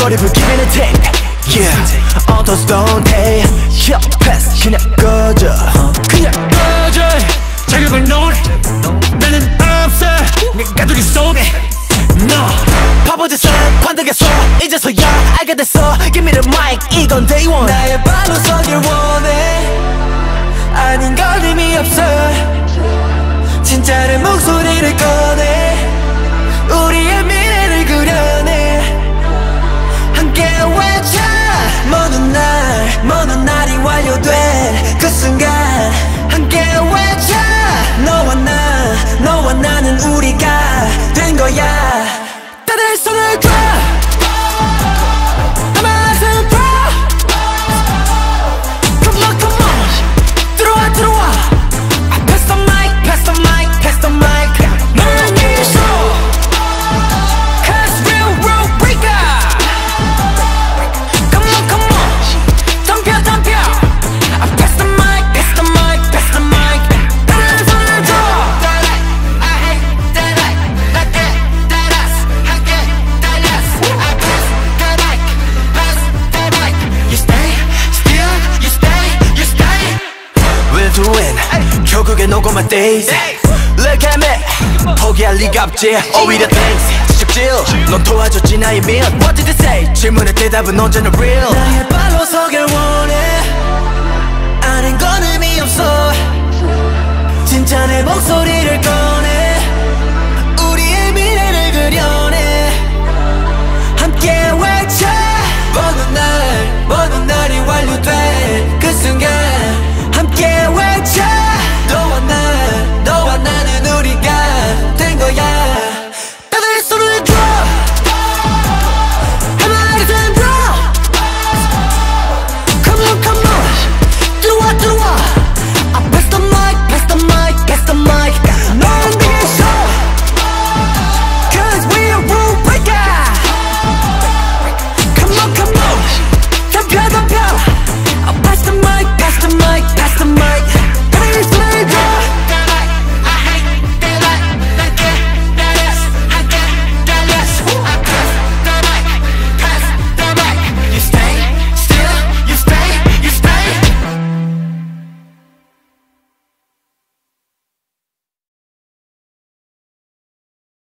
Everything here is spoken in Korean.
What if we give it a take? Yeah, all those don't take. Yeah, pass, 그냥 꺼져. 그냥 꺼져. 자격을 놓을 나는 없어. 내 가두리 속에 No. 바보짓을 관두겠어. 이제서야 알게 됐어. Give me the mic, 이건 day one. 나의 발로 서길 원해. 아닌 걸 의미 없어. 진짜의 목소리를 꺼내. 우리의 미래를 그려내. 함께 외쳐. 먼 날이 완료된 그 순간 함께 외쳐. 너와 나는 우리가 된 거야. 다들 손을 들어. I'm a super. Come on, come on. 들어와. Pass the mic, pass the mic, pass the mic. 널 위해서. Cause real breaker. Come on. 덤벼. I pass the mic, pass the mic, pass the mic. 다들 손을 들어. 결국엔 오고 my days. Look at me. 포기할 리가 없지. 오히려 thanks. 지적질. 넌 도와줬지 나의 밀. What did they say? 질문의 대답은 언제나 real. 나의 발로 서길 원해. 아는 건 의미 없어. 진짜 내 목소리를 꺼내.